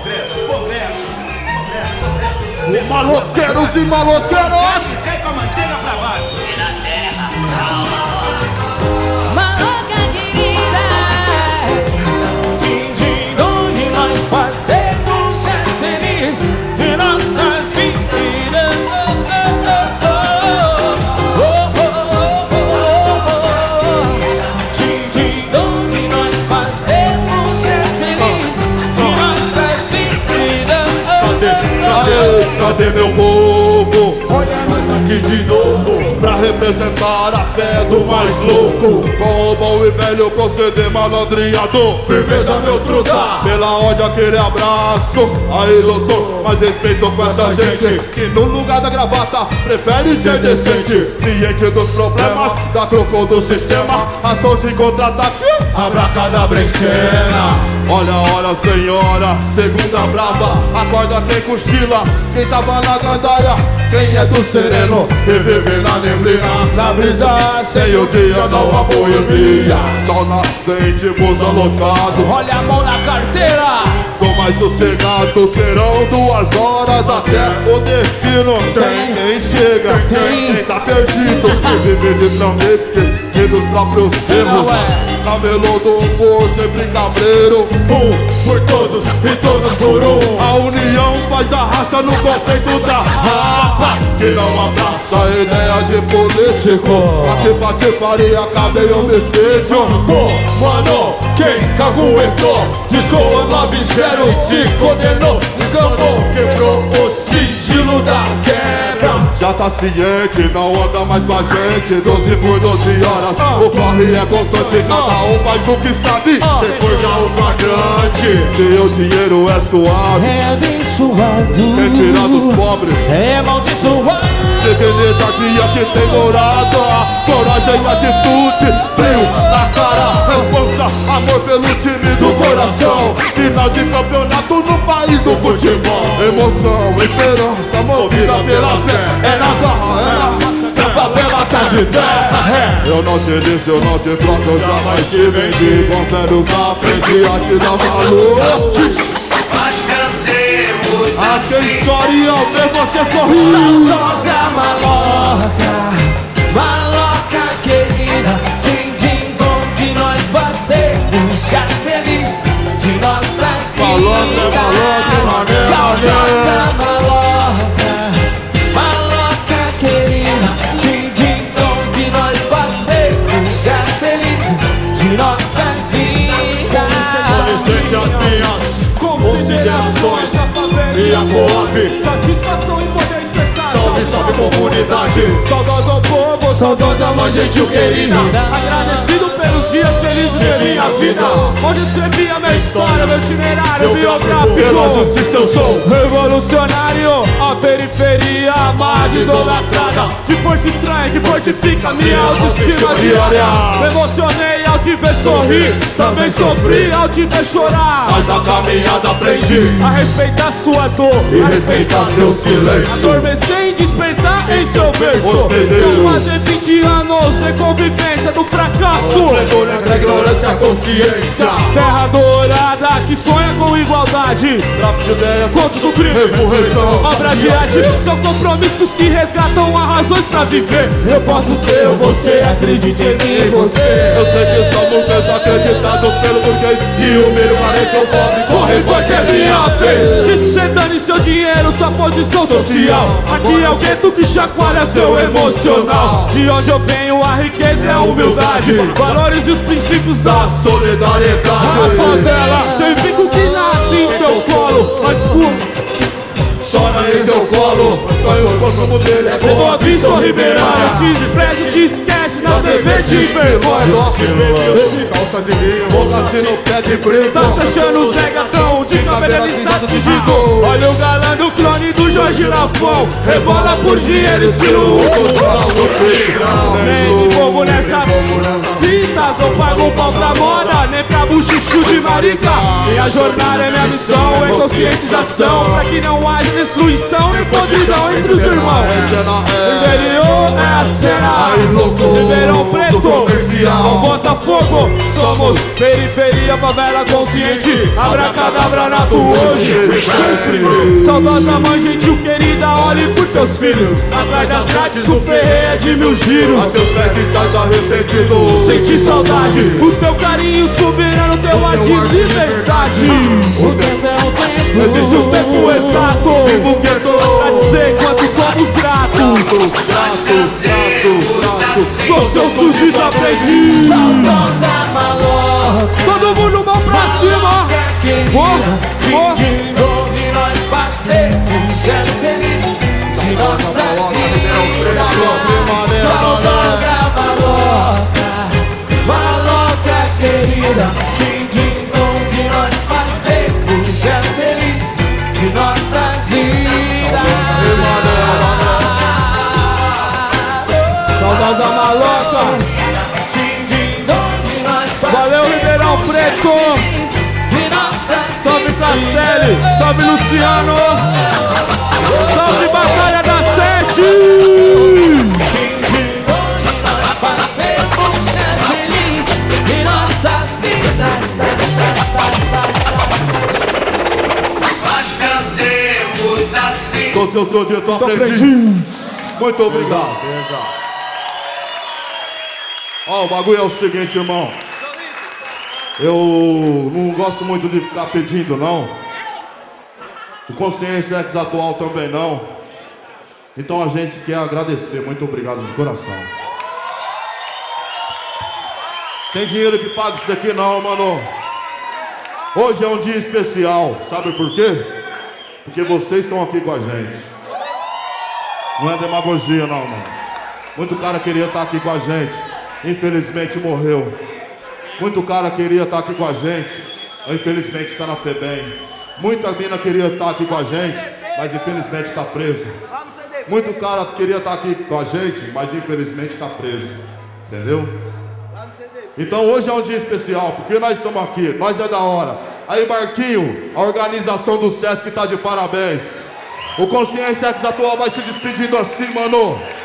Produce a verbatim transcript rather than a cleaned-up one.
progresso, progresso, progresso. Maloqueiros e maloqueiros! Sai com a manteiga pra baixo. Na terra, Maloca querida, din, din, onde nós fazemos as felizes de nossas vidas. Oh, oh, oh, oh, oh. Din, din, onde nós fazemos as felizes de nossas vidas. Cadê, cadê meu povo? Olha nós aqui de novo, Pra representar a fé do mais louco, com o bom e velho proceder malandreado. firmeza meu truta. Pela ordem aquele abraço, aí louco, mas respeito com essa gente que no lugar da gravata prefere ser decente. Ciente dos problemas, da trocou do sistema, ação de contra-ataque. Abracadabra em cena. Olha, olha senhora, segunda brava, acorda quem cochila, quem tava na gandaia, quem é do sereno, e vive na neblina, Na brisa sem o dia não há boemia. Sol nascente, bus alocado, olha a mão na carteira. tô mais sossegado, serão duas horas até o destino. Tem. Quem chega, Tem. quem tá perdido, que vive de tramete e dos próprios erros. Não é. Camelô do povo, sempre cabreiro. Um por todos e todos por um. A união faz a raça no conceito da rapa, que não abraça a ideia de político. Aqui patifaria, cabe em homicídio. Pô, mano, quem caguetou, discou a nove zero e se condenou. Escambou, quebrou o sigilo da quebra. Já tá ciente, não anda mais com a gente. Doze por doze horas, o corre é constante. Cada um faz o que sabe, Cê foi já o flagrante. seu dinheiro é suave. É abençoado, Quem tirar dos pobres, é amaldiçoado. dignidade aqui tem morada. Coragem, atitude, frio na cara, responsa, amor pelo time do coração. Final de campeonato no país do futebol. Emoção, esperança, movida pela fé. É na garra, é na A favela tá de terra. eu não te disse, eu não te troco, eu jamais te vendi. Confere na frente a te dar valor. nós cantemos Aquele historinha, ao ver você sorrir. Saudosa maloca, maloca querida, din, din, onde nós fazemos as felizes de nossas Maloca, maloca, mané, Saudosa maloca, maloca querida, din, din, onde nós fazemos as felizes de nossas vidas. Adolescentes minhas considerações e a Coab. Satisfação em poder expressar. Salve, salve comunidade. Saudoso ao povo, Saudosa mãe gentil querida. agradecido pelos dias felizes de minha vida, onde escrevi a minha história, meu itinerário Pela biográfico. justiça eu sou Revolucionário, a periferia amada e idolatrada, de força estranha que fortifica minha autoestima diária. Me emocionei ao te ver sorrir, também sofri ao te ver chorar. mas na caminhada aprendi A respeitar sua dor, e respeitar seu silêncio. adormecer e despertar em seu berço. Hospedeiro. São quase vinte anos de convivência do fracasso. Pregou entre a ignorância e a consciência. Terra dourada que sonha com igualdade, Tráfico de ideias, conto do crime, ressurreição. obra de arte, são compromissos que resgatam as razões pra viver. Eu posso ser, eu você, acredite em mim e você. Eu sei que somos desacreditados pelo burguês, e o milho carente é o pobre, corre porque é minha vez. Que cê dane seu dinheiro, sua posição social. Aqui é o gueto que chacoalha seu emocional. De onde eu venho a riqueza é a humildade, valores e os princípios da Solidariedade. a favela. Tem bico que nasce em teu colo, mas fumo. Chora em teu colo, sonho o consumo dele é Boa Vista ou Ribeirão. Ribeirão, te despreze, te esquece, na T V te envergonha. Calça de linho, mocassino, pé de preto. Tá fechando os regatão de cabelo listado de gigo. Olha o galã do clone do Jorge Lafon, rebola por dinheiro estilo nem me envolvo nessa fitas, não pago um pau pra moda, nem pra buchichu de marica. Minha jornada é minha missão, é conscientização, pra que não haja destruição e podridão entre os irmãos. Interior é a cena, Ribeirão Preto, comercial. Botafogo, somos periferia, favela consciente, abracadabra nato hoje, sempre. Saudosa mãe gentil querida, olhe por teus filhos, atrás das grades do perreio é de mil giros. A teus pés estás arrependido. Senti saudade, o teu carinho soberano, teu ar de liberdade. O tempo é o tempo. Existe um tempo exato Vivo gueto. pra dizer quanto somos gratos. Nós cantemos assim. Sou seu sujo desaprendi. Saudosa maloca. Todo mundo mão pra cima. Boa, boa. De nós parceiros, seres felizes de nossas vidas. Saudosa maloca, maloca querida. Din, din, dom, de nós parceiros, seres felizes de nossas vidas. Saudosa maloca. Din, din, dom, de nós parceiros. Valeu, Ribeirão Preto. Salve Castelli, salve Luciano, salve Batalha da Sete. Nós cantemos assim. Sou seu sujeito Tô aprendi. aprendido. Muito obrigado. Ó, o bagulho é o seguinte, irmão. Eu não gosto muito de ficar pedindo, não. O Consciência X atual também não. Então a gente quer agradecer. Muito obrigado de coração. Tem dinheiro que paga isso daqui não, mano. Hoje é um dia especial. Sabe por quê? Porque vocês estão aqui com a gente. Não é demagogia não, mano. Muito cara queria estar aqui com a gente. Infelizmente morreu. Muito cara queria estar aqui com a gente, infelizmente está na FEBEM. Muita mina queria estar aqui com a gente, mas infelizmente está preso. Muito cara queria estar aqui com a gente, mas infelizmente está preso. Entendeu? Então hoje é um dia especial, porque nós estamos aqui, nós é da hora. Aí Marquinho, a organização do Sesc está de parabéns. O Consciência X atual vai se despedindo assim, mano.